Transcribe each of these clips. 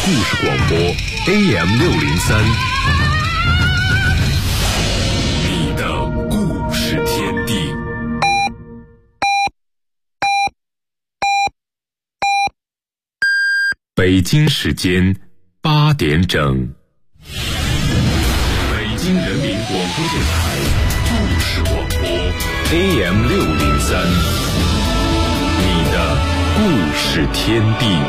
故事广播 AM603， 你的故事天地。北京时间8点整，北京人民广播电台故事广播 AM603， 你的故事天地。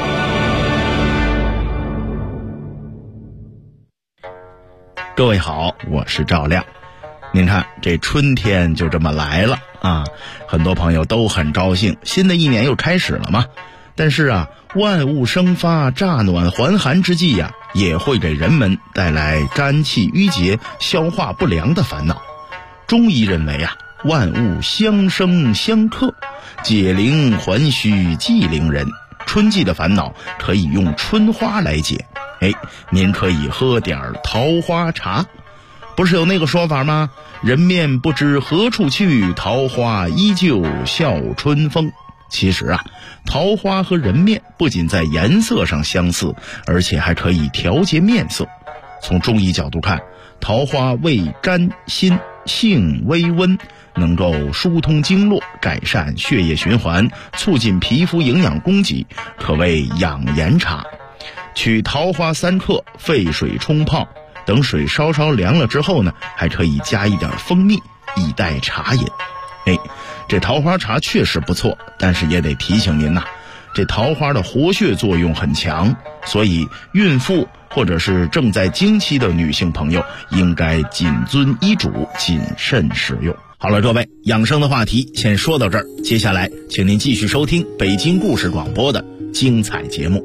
各位好，我是赵亮。您看，这春天就这么来了啊，很多朋友都很高兴，新的一年又开始了嘛。但是啊，万物生发、乍暖还寒之际呀，也会给人们带来肝气郁结、消化不良的烦恼。中医认为啊，万物相生相克，解铃还须系铃人。春季的烦恼可以用春花来解。您可以喝点桃花茶。不是有那个说法吗？人面不知何处去，桃花依旧笑春风。其实啊，桃花和人面不仅在颜色上相似，而且还可以调节面色。从中医角度看，桃花味甘辛，性微温，能够疏通经络，改善血液循环，促进皮肤营养供给，可谓养颜茶。取桃花3克，沸水冲泡，等水稍稍凉了之后呢，还可以加一点蜂蜜，以代茶饮。这桃花茶确实不错，但是也得提醒您呐，这桃花的活血作用很强，所以孕妇或者是正在经期的女性朋友应该谨遵医嘱，谨慎使用。好了，各位，养生的话题先说到这儿，接下来请您继续收听北京故事广播的精彩节目。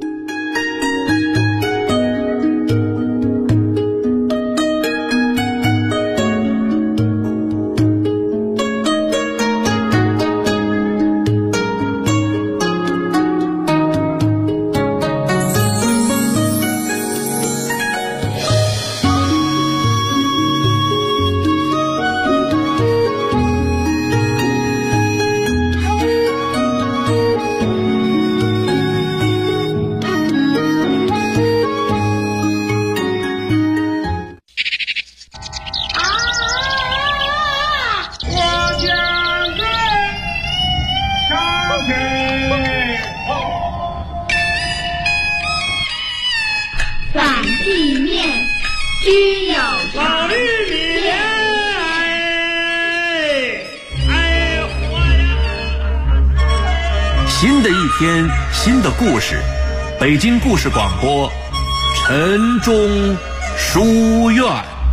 新的一天，新的故事，北京故事广播，晨钟书院。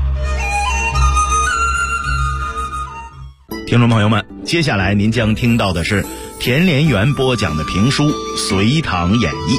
听众朋友们，接下来您将听到的是田连元播讲的评书《隋唐演义》。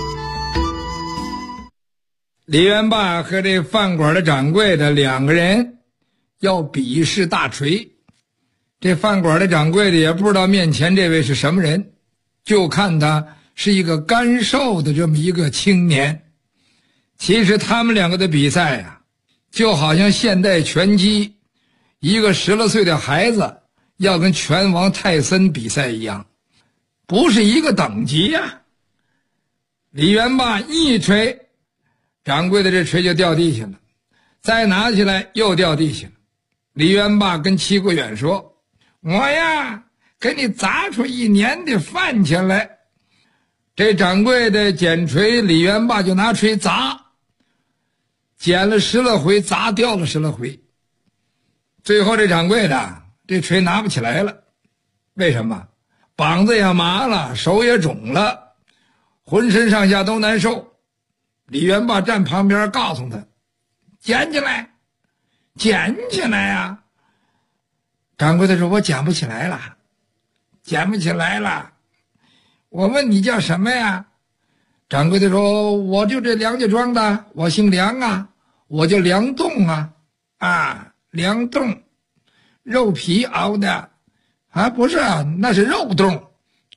李元霸和这饭馆的掌柜的2个人要比试大锤，这饭馆的掌柜的也不知道面前这位是什么人，就看他是一个干瘦的这么一个青年。其实他们2个的比赛啊，就好像现代拳击一个10来岁的孩子要跟拳王泰森比赛一样，不是一个等级呀。李元霸一锤，掌柜的这锤就掉地下了，再拿起来又掉地下了。李元霸跟戚国远说，我呀给你砸出1年的饭钱来。这掌柜的捡锤，李元霸就拿锤砸，捡了10来回，砸掉了10来回。最后这掌柜的这锤拿不起来了，为什么？膀子也麻了，手也肿了，浑身上下都难受。李元霸站旁边告诉他，捡起来，捡起来呀。掌柜的说，我捡不起来了，捡不起来了。我问你叫什么呀？掌柜的说，我就这梁家庄的，我姓梁啊，我叫梁栋啊，梁栋，肉皮熬的啊，不是啊，那是肉冻，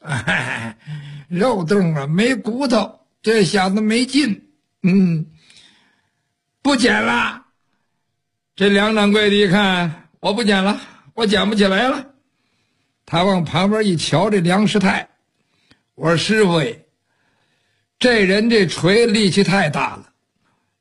肉冻啊，没骨头，这小子没劲。不捡了。这梁掌柜的一看，我不捡了，我捡不起来了。他往旁边一瞧，这梁师太，我说师傅这人这锤力气太大了，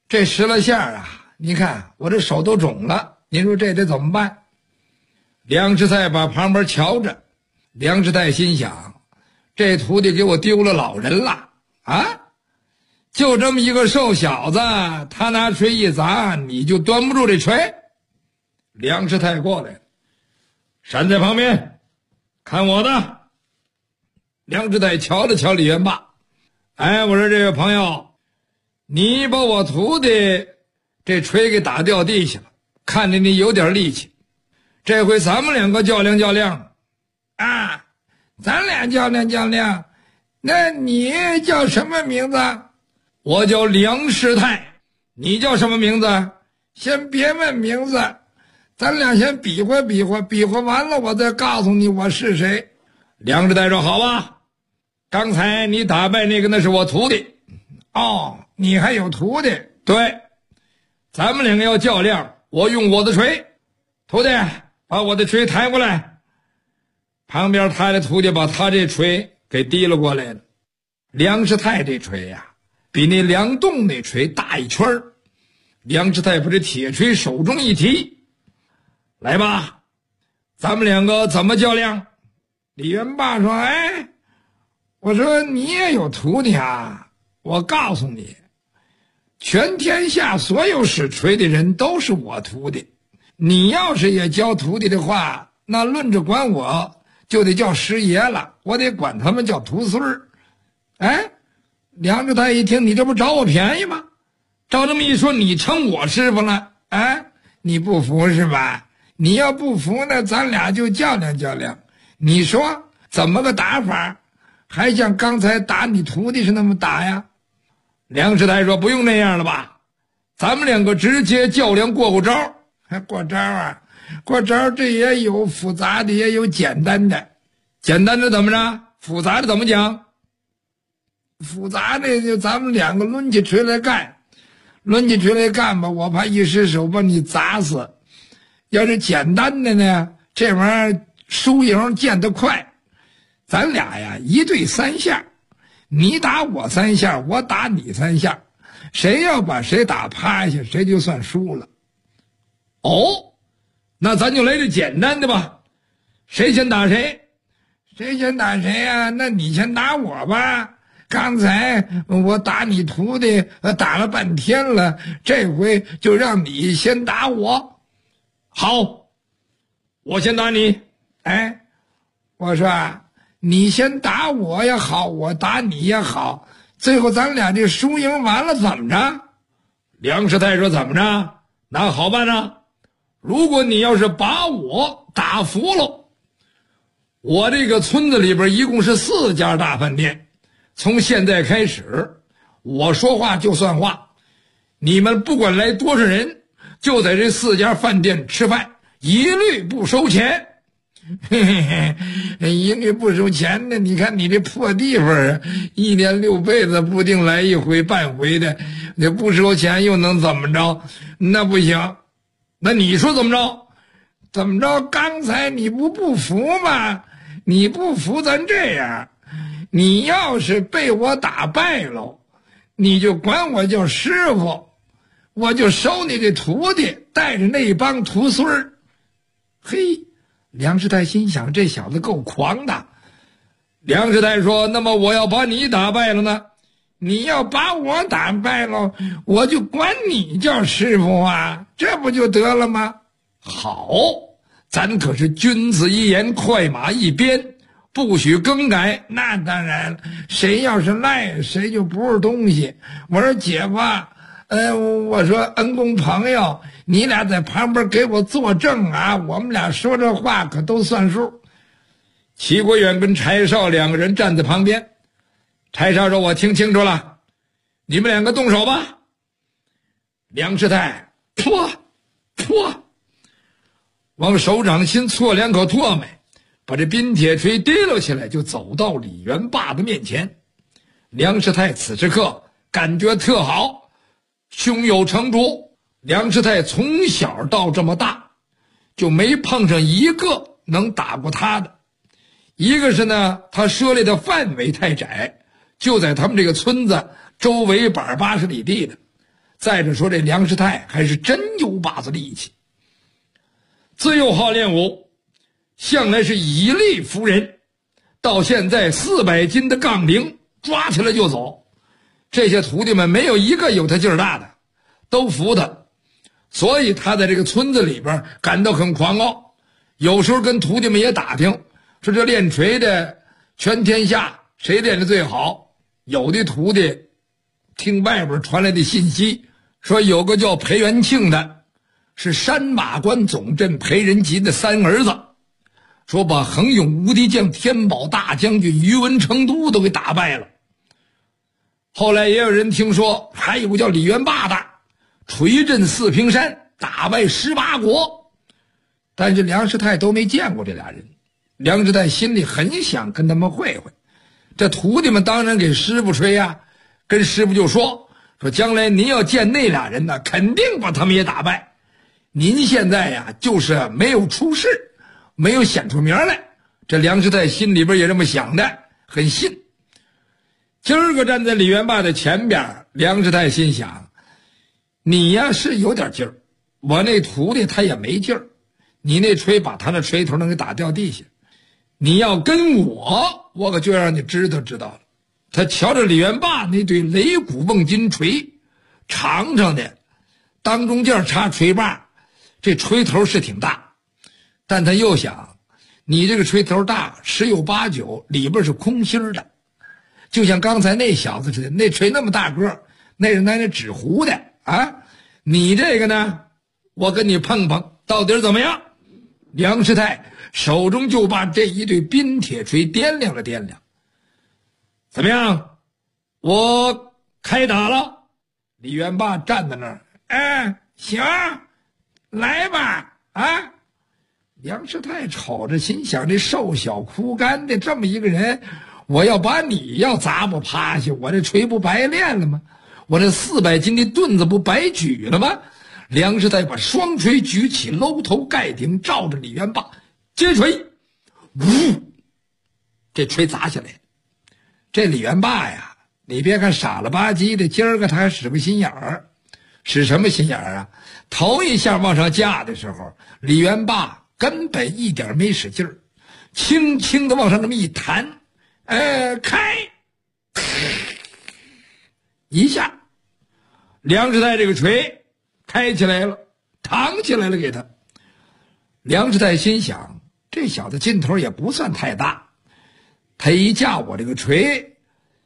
这10来下啊，你看我这手都肿了，您说这得怎么办？梁师太把旁边瞧着，梁师太心想，这徒弟给我丢了老人了啊！就这么一个瘦小子，他拿锤一砸，你就端不住这锤。梁师太过来了，站在旁边看我的。梁师太瞧了瞧李元霸，哎，我说这位朋友，你把我徒弟这锤给打掉地下了，看着你有点力气，这回咱们两个较量较量啊，咱俩较量较量。那你叫什么名字？我叫梁师太。你叫什么名字？先别问名字，咱俩先比划比划，比划完了我再告诉你我是谁。梁师太说好吧，刚才你打败那个那是我徒弟。哦，你还有徒弟？对，咱们两个要较量，我用我的锤。徒弟，把我的锤抬过来。旁边他的徒弟把他这锤给提了过来了。梁师太这锤呀，比那梁栋那锤大一圈。梁师太把这铁锤手中一提，来吧，咱们两个怎么较量？李元霸说，哎，我说你也有徒弟啊，我告诉你，全天下所有使锤的人都是我徒弟，你要是也教徒弟的话，那论着管我就得叫师爷了，我得管他们叫徒孙儿。哎，梁师太一听，你这不找我便宜吗？照这么一说，你成我师傅了，哎，你不服是吧？你要不服呢，咱俩就较量较量。你说怎么个打法？还像刚才打你徒弟是那么打呀？梁师太说，不用那样了吧，咱们两个直接较量过招。还过招啊？过招这也有复杂的，也有简单的。简单的怎么着？复杂的怎么讲？复杂的就咱们两个抡起锤来干，抡起锤来干吧，我怕一失手把你砸死。要是简单的呢，这玩意儿输赢见得快，咱俩呀一对3下，你打我3下，我打你3下，谁要把谁打趴下，谁就算输了。哦，那咱就来这简单的吧，谁先打谁？谁先打谁呀？那你先打我吧。刚才我打你徒弟打了半天了，这回就让你先打我。好，我先打你。哎，我说啊，你先打我也好，我打你也好，最后咱俩这输赢完了怎么着？梁师太说怎么着？那好办啊，如果你要是把我打服了，我这个村子里边一共是4家大饭店，从现在开始我说话就算话，你们不管来多少人，就在这4家饭店吃饭，一律不收钱。嘿嘿嘿，一律不收钱的，你看你这破地方啊，1年6辈子不定来一回半回的，你不收钱又能怎么着？那不行。那你说怎么着？怎么着？刚才你不服吗？你不服，咱这样，你要是被我打败了，你就管我叫师傅，我就收你这徒弟，带着那帮徒孙儿。嘿，梁师太心想，这小子够狂的。梁师太说，那么我要把你打败了呢？你要把我打败了，我就管你叫师傅啊，这不就得了吗？好，咱可是君子一言，快马一鞭，不许更改。那当然了，谁要是赖，谁就不是东西。我说姐夫，我说恩公朋友，你俩在旁边给我作证啊，我们俩说这话可都算数。齐国远跟柴少2个人站在旁边。柴少说，我听清楚了，你们2个动手吧。梁师太噗往手掌心啜2口唾沫，把这冰铁锤提溜起来，就走到李元霸的面前。梁师太此时刻感觉特好，胸有成竹。梁师太从小到这么大就没碰上一个能打过他的。一个是呢，他涉猎的范围太窄，就在他们这个村子周围180里地的。 再者说，这梁师太还是真有把子力气，自幼好练武，向来是以力服人。到现在400斤的杠铃抓起来就走，这些徒弟们没有一个有他劲儿大的，都服他。所以他在这个村子里边感到很狂傲，有时候跟徒弟们也打听，说这练锤的全天下谁练得最好。有的徒弟听外边传来的信息，说有个叫裴元庆的，是山马关总镇裴仁吉的3儿子，说把横勇无敌将天宝大将军于文成都都给打败了。后来也有人听说还有个叫李元霸的，锤震四平山，打败18国。但是梁师太都没见过这俩人，梁师太心里很想跟他们会会。这徒弟们当然给师傅吹呀，跟师傅就说将来您要见那俩人呢，肯定把他们也打败。您现在呀就是没有出事，没有显出名来。这梁师太心里边也这么想的，很信。今儿个站在李元霸的前边，梁师太心想，你呀是有点劲儿，我那徒弟他也没劲儿，你那锤把他那锤头能给打掉地下，你要跟我可就让你知道了。他瞧着李元霸那对擂鼓瓮金锤，长长的，当中间插锤把，这锤头是挺大，但他又想，你这个锤头大十有八九里边是空心的，就像刚才那小子似的，那锤那么大个，那是拿那纸糊的啊！你这个呢，我跟你碰碰，到底怎么样？梁师太手中就把这一对冰铁锤掂量了掂量，怎么样？我开打了。李元霸站在那儿，行，来吧，啊！梁师太瞅着心想，这瘦小枯干的这么一个人，我要把你要砸不趴下，我这锤不白练了吗？我这400斤的盾子不白举了吗？梁师太把双锤举起，搂头盖顶，照着李元霸接锤，呜，这锤砸下来。这李元霸呀，你别看傻了吧唧的，今儿个他还使个心眼儿。使什么心眼儿啊？头一下往上架的时候，李元霸根本一点没使劲儿，轻轻的往上这么一弹，开一下，梁师太这个锤开起来了，弹起来了给他。梁师太心想，这小子劲头也不算太大，他一架我这个锤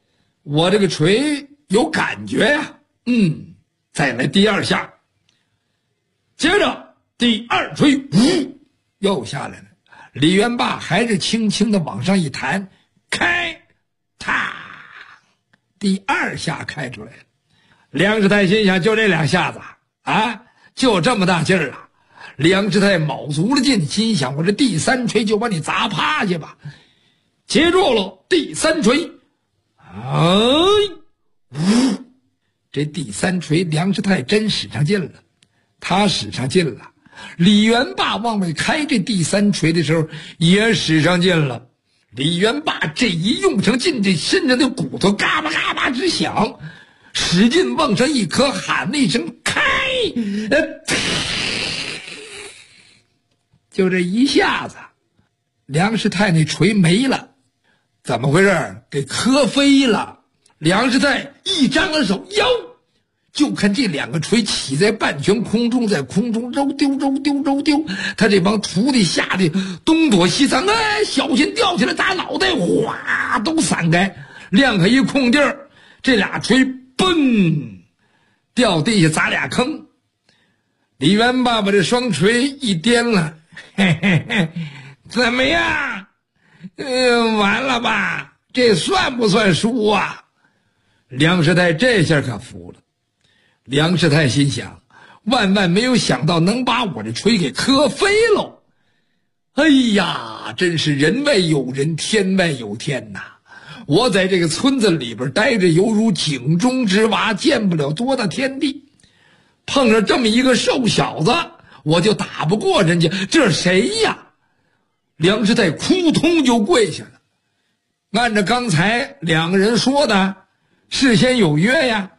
有感觉呀，再来第2下，接着第2锤，呜，又下来了。李元霸还是轻轻的往上一弹，开，踏，第2下开出来了。梁师太心想，就这2下子啊，就这么大劲儿啊！梁师太卯足了劲，心想，我这第3锤就把你砸趴下吧。接住了第3锤，这第3锤梁师太真使上劲了，他使上劲了。李元霸往外开这第3锤的时候也使上劲了。李元霸这一用上劲，这身上的骨头嘎巴嘎巴直响，使劲往上一磕，喊了一声开，就这一下子，梁师太那锤没了。怎么回事？给磕飞了。梁师太一张了手，哟，就看这2个锤起在半悬空中，在空中揉丢揉丢揉丢，他这帮徒弟吓得东躲西藏，小心掉下来砸脑袋，哗，都散开，亮开一空地儿，这俩锤嘣掉地下砸俩坑。李元霸把这双锤一掂了，嘿嘿嘿，怎么样？完了吧？这算不算输啊？梁师太这下可服了。梁师太心想，万万没有想到能把我这锤给磕飞喽！哎呀，真是人外有人，天外有天呐！我在这个村子里边待着，犹如井中之蛙，见不了多大天地。碰上这么一个瘦小子，我就打不过人家，这是谁呀？梁师太扑通就跪下了。按照刚才2个人说的，事先有约呀，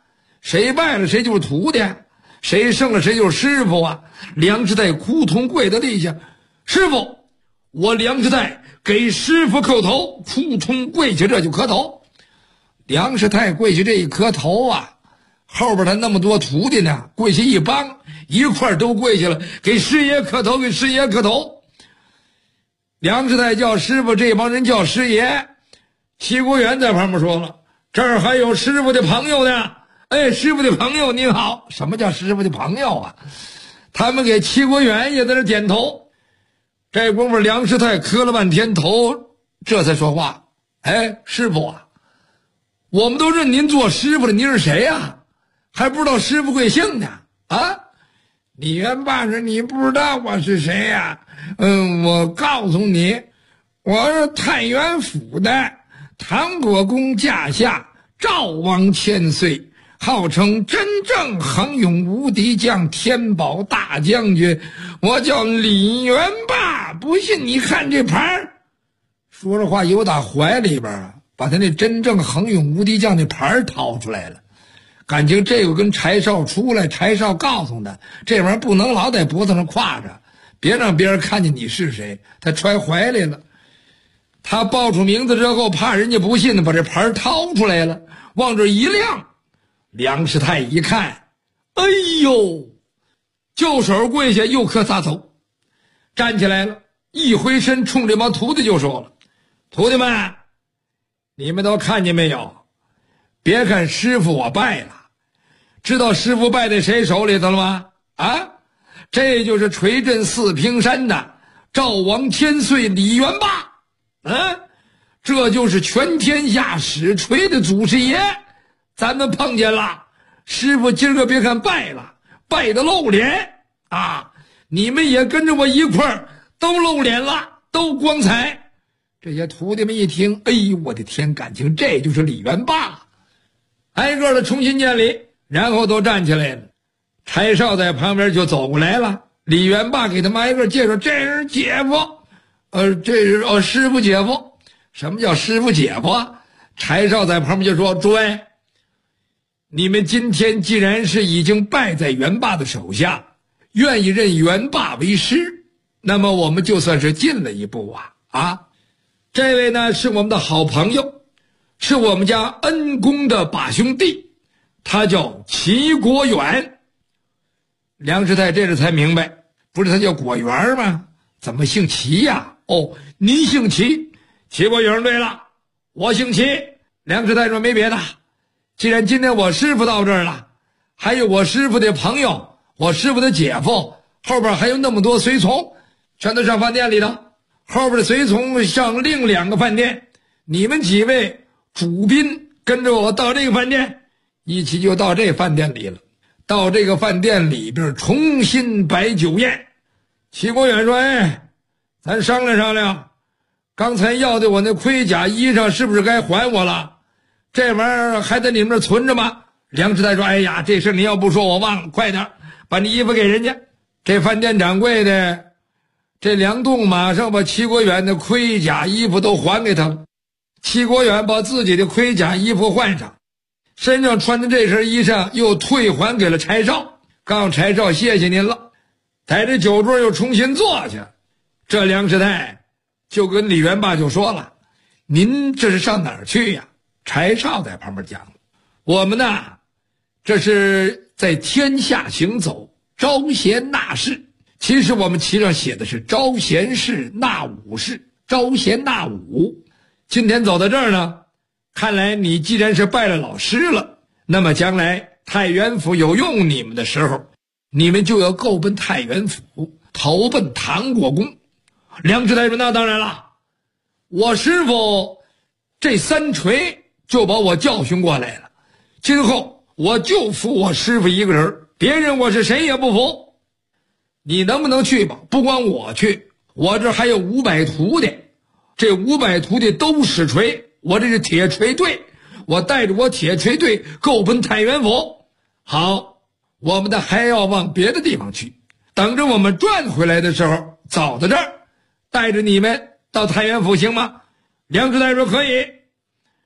谁败了谁就是徒弟，谁胜了谁就是师傅啊。梁师太扑通跪在地下，师傅，我梁师太给师傅叩头。扑通跪下，这就磕头。梁师太跪下这一磕头啊，后边他那么多徒弟呢，跪下一帮，一块都跪下了，给师爷磕头，给师爷磕头。梁师太叫师傅，这帮人叫师爷。齐国元在旁边说了，这儿还有师傅的朋友呢。哎，师傅的朋友您好。什么叫师傅的朋友啊？他们给齐国元也在那点头。这功夫梁师太磕了半天头，这才说话。哎，师傅啊，我们都认您做师傅了，您是谁呀？还不知道师傅贵姓呢？啊？李元霸说，你不知道我是谁呀？我告诉你，我是太原府的唐国公驾下，赵王千岁，号称真正横勇无敌将，天宝大将军，我叫李元霸。不信你看这牌。说着话，由打怀里边把他那真正横勇无敌将那牌掏出来了。感情这个跟柴少出来，柴少告诉他，这玩意儿不能老在脖子上挎着，别让别人看见你是谁。他揣怀里了。他报出名字之后，怕人家不信呢，把这牌掏出来了，往这一亮。梁师太一看，哎呦，就手跪下，又磕仨头，站起来了，一回身冲这帮徒弟就说了，徒弟们，你们都看见没有？别看师傅我败了，知道师傅败在谁手里头了吗？啊，这就是垂镇四平山的赵王千岁李元霸。这就是全天下使锤的祖师爷，咱们碰见了。师傅今儿个别看败了，败得露脸啊！你们也跟着我一块儿都露脸了，都光彩。这些徒弟们一听，哎呦我的天，感情这就是李元霸。挨个的重新见礼，然后都站起来了。柴少在旁边就走过来了。李元霸给他们挨个介绍，这是姐夫，这是师傅姐夫。什么叫师傅姐夫啊？柴少在旁边就说，诸位，你们今天既然是已经败在元霸的手下，愿意认元霸为师，那么我们就算是进了一步啊。这位呢是我们的好朋友，是我们家恩公的把兄弟，他叫齐国远。梁师太这时才明白，不是他叫果园吗？怎么姓齐呀？哦，您姓齐。齐国远对了，我姓齐。梁师太说，没别的，既然今天我师傅到这儿了，还有我师傅的朋友，我师傅的姐夫，后边还有那么多随从，全都上饭店里了。后边的随从上另2个饭店，你们几位主宾跟着我到这个饭店，一起就到这饭店里了。到这个饭店里边重新摆酒宴。齐国远说，哎，咱商量商量，刚才要的我那盔甲衣裳是不是该还我了？这玩意儿还在你们这存着吗？梁师太说，哎呀，这事你要不说我忘了，快点把你衣服给人家。这饭店掌柜的这梁栋马上把齐国远的盔甲衣服都还给他了。齐国远把自己的盔甲衣服换上，身上穿的这身衣裳又退还给了柴少，告诉柴少，谢谢您了。在这酒桌又重新坐下。这梁师太就跟李元霸就说了，您这是上哪儿去呀？柴少在旁边讲，我们呢这是在天下行走，招贤纳士。其实我们旗上写的是招贤士纳武士，招贤纳武。今天走到这儿呢，看来你既然是拜了老师了，那么将来太原府有用你们的时候，你们就要够奔太原府，投奔唐国公。梁师太说，那当然了，我师傅这3锤就把我教训过来了，今后我就服我师傅一个人，别人我是谁也不服。你能不能去吧？不光我去，我这还有500徒弟，这500徒弟都使锤，我这是铁锤队，我带着我铁锤队够奔太原府。好，我们的还要往别的地方去，等着我们转回来的时候走到这儿，带着你们到太原府行吗？梁师太说可以。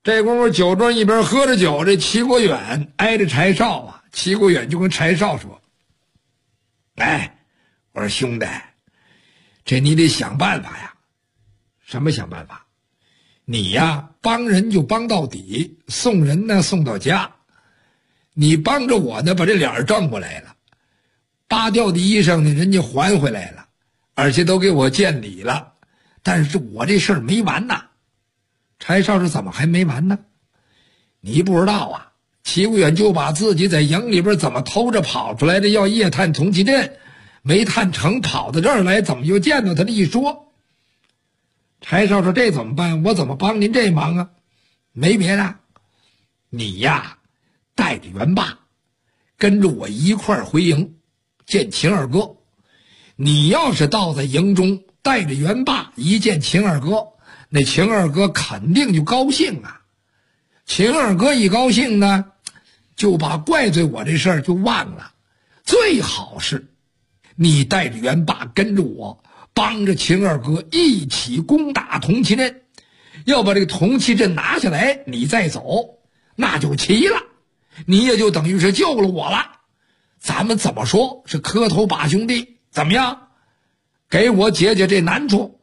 这功夫酒庄一边喝着酒，这齐国远挨着柴少啊，齐国远就跟柴少说：“哎，我说兄弟，这你得想办法呀。什么想办法？你呀，帮人就帮到底，送人呢送到家。你帮着我呢，把这脸挣过来了，扒掉的衣裳呢，人家还回来了，而且都给我见礼了。但是我这事儿没完呐。”柴少说：“怎么还没完呢？你不知道啊，齐国远就把自己在营里边怎么偷着跑出来的，要夜探铜旗镇，没探成，跑到这儿来，怎么又见到他的一说。”柴少说：“这怎么办？我怎么帮您这忙啊？没别的，你呀，带着元霸，跟着我一块儿回营，见秦二哥。你要是到在营中，带着元霸一见秦二哥，那秦二哥肯定就高兴啊。秦二哥一高兴呢，就把怪罪我这事儿就忘了。最好是你带着元霸跟着我，帮着秦二哥一起攻打铜旗镇，要把这个铜旗镇拿下来，你再走，那就齐了，你也就等于是救了我了。咱们怎么说是磕头把兄弟，怎么样？给我解解这难处。”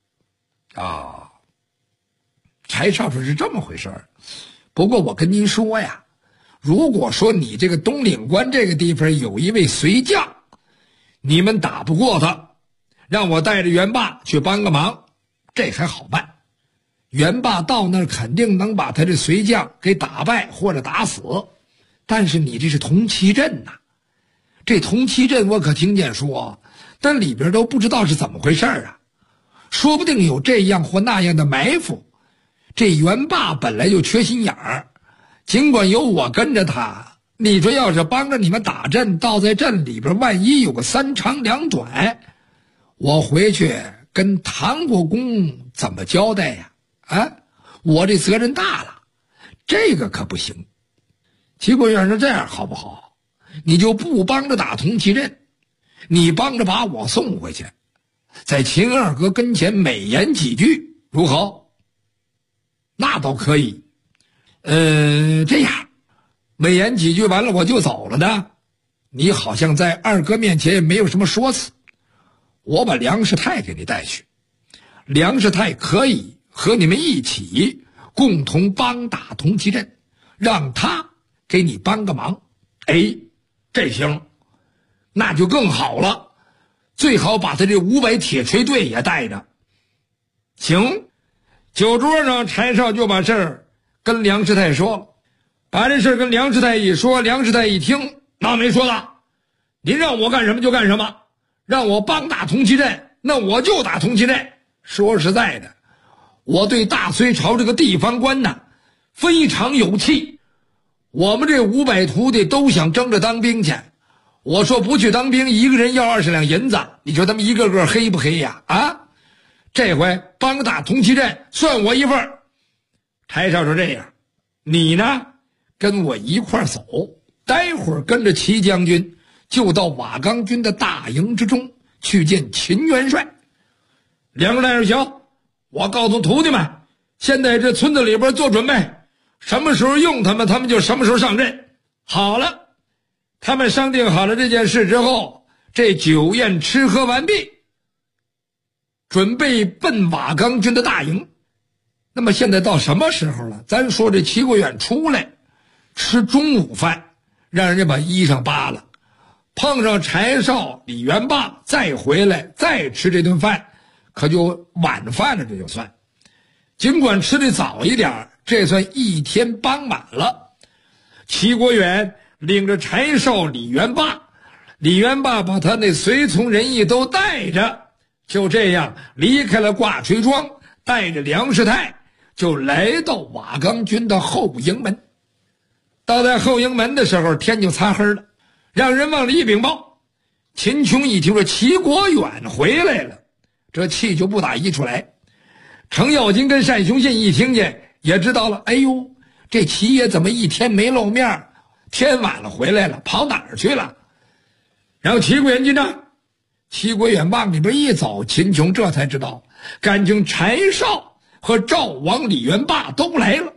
柴少说：“是这么回事儿，不过我跟您说呀，如果说你这个东岭关这个地方有一位随将，你们打不过他，让我带着元霸去帮个忙，这还好办。元霸到那儿肯定能把他这随将给打败或者打死。但是你这是铜旗镇呐，这铜旗镇我可听见说，但里边都不知道是怎么回事啊，说不定有这样或那样的埋伏。这元霸本来就缺心眼儿，尽管有我跟着他，你说要是帮着你们打阵，到在镇里边万一有个三长两短，我回去跟唐国公怎么交代呀？我这责任大了，这个可不行。”齐国远说：“这样好不好？你就不帮着打铜旗镇，你帮着把我送回去，在秦二哥跟前美言几句，如何？”“那倒可以。这样，美言几句完了我就走了呢。你好像在二哥面前也没有什么说辞，我把梁世泰给你带去，梁世泰可以和你们一起共同帮打铜旗镇，让他给你帮个忙。”“这行，那就更好了，最好把他这500铁锤队也带着。”“行。”酒桌上柴少就把事儿跟梁世泰说了，把这事儿跟梁世泰一说，梁世泰一听，那没说的，您让我干什么就干什么，让我帮打铜旗镇，那我就打铜旗镇。说实在的，我对大隋朝这个地方官呢非常有气，我们这500徒弟都想争着当兵去，我说不去当兵，一个人要20两银子，你说他们一个个黑不黑呀？这回帮打铜旗镇算我一份。柴少说：“这样，你呢跟我一块走，待会儿跟着齐将军就到瓦岗军的大营之中去见秦元帅。”梁世泰说：“行，我告诉徒弟们，现在这村子里边做准备，什么时候用他们，他们就什么时候上阵。”好了，他们商定好了这件事之后，这酒宴吃喝完毕，准备奔瓦岗军的大营。那么现在到什么时候了？咱说这齐国远出来吃中午饭，让人家把衣裳扒了，碰上柴少、李元霸再回来再吃这顿饭，可就晚饭了。这就算尽管吃的早一点，这算一天傍晚了。齐国远领着柴少、李元霸，李元霸把他那随从人役都带着，就这样离开了挂锤庄，带着梁世泰就来到瓦岗军的后营门。到在后营门的时候，天就擦黑了，让人往里一禀报，秦琼一听说齐国远回来了，这气就不打一处来。程咬金跟单雄信一听见也知道了，哎呦，这齐爷怎么一天没露面，天晚了回来了，跑哪儿去了？然后齐国远进帐，齐国远往里边一走，秦琼这才知道，感情柴少和赵王李元霸都来了。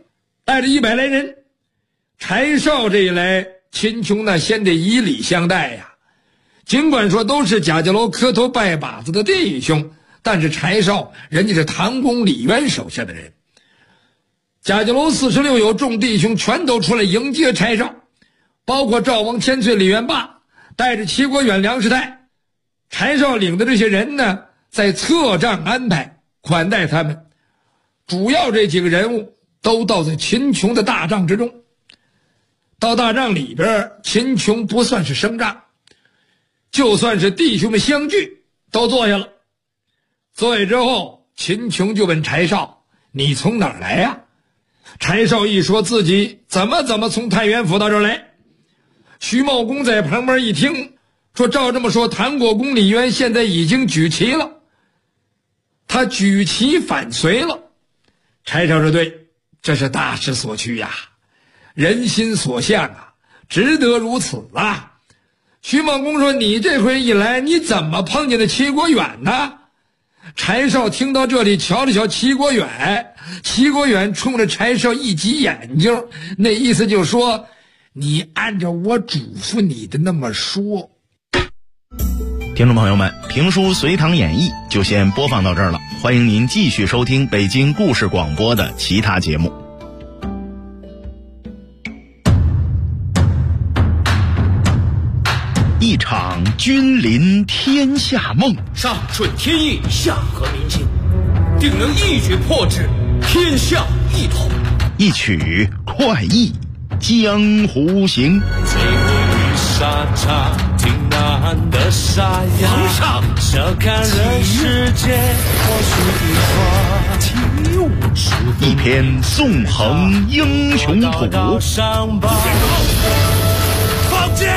带着100来人。柴少这一来，秦琼那先得以礼相待呀。尽管说都是贾家楼磕头拜把子的弟兄，但是柴少人家是唐公李渊手下的人。贾家楼46有众弟兄全都出来迎接柴少，包括赵王千岁李元霸带着齐国远梁士泰。柴少领的这些人呢，在侧帐安排款待他们，主要这几个人物都到在秦琼的大帐之中。到大帐里边，秦琼不算是升帐，就算是弟兄们相聚，都坐下了。坐下之后，秦琼就问柴少：“你从哪儿来呀？”柴少一说自己怎么从太原府到这儿来。徐茂公在旁边一听，说：“照这么说，唐国公李渊现在已经举旗了，他举旗反隋了。”柴少说：“对，这是大势所趋呀，人心所向啊，值得如此啊。”徐茂公说：“你这回一来，你怎么碰见的齐国远呢？”柴少听到这里，瞧了瞧齐国远，齐国远冲着柴少一挤眼睛，那意思就说：“你按照我嘱咐你的那么说。” 听众朋友们，评书《隋唐演义》就先播放到这儿了，欢迎您继续收听北京故事广播的其他节目。一场君临天下梦， 上顺天意，下合民心，定能一举破之，天下一统。 一曲快意江湖行。 沙场挺难的沙哑， 皇上笑看人世间，或许一花一篇纵横英雄谱， 放箭！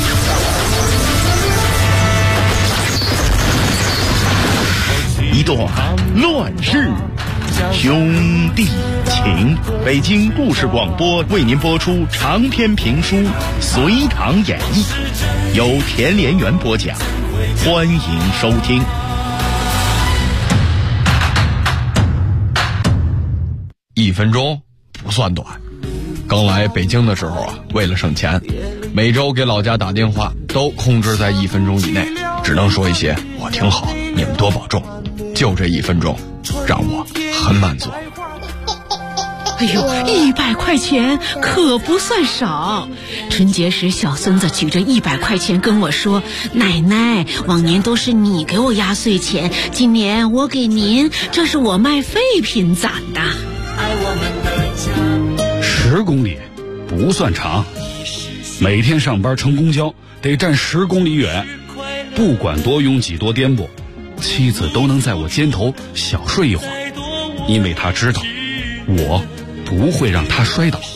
一段乱世兄弟情。北京故事广播为您播出长篇评书《隋唐演义》，由田连元播讲，欢迎收听。 1分钟不算短。刚来北京的时候啊，为了省钱，每周给老家打电话都控制在1分钟以内，只能说一些我挺好，你们多保重。就这1分钟，让我很满足。 哎呦，100块钱可不算少。春节时，小孙子举着100块钱跟我说：“奶奶，往年都是你给我压岁钱，今年我给您，这是我卖废品攒的。 ”10公里不算长，每天上班乘公交得站10公里远，不管多拥挤多颠簸，妻子都能在我肩头小睡一会儿，因为她知道我不会让她摔倒。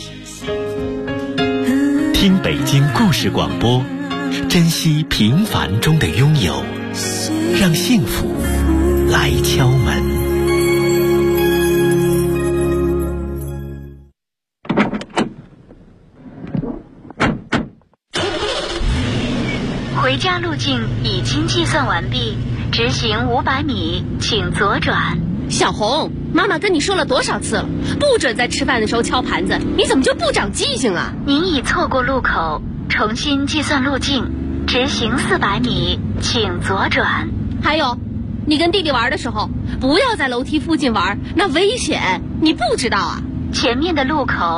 听北京故事广播，珍惜平凡中的拥有，让幸福来敲门。 回家路径已经计算完毕，直行500米，请左转。 小红，妈妈跟你说了多少次了，不准在吃饭的时候敲盘子，你怎么就不长记性啊？ 您已错过路口，重新计算路径，直行400米，请左转。 还有，你跟弟弟玩的时候，不要在楼梯附近玩，那危险，你不知道啊？ 前面的路口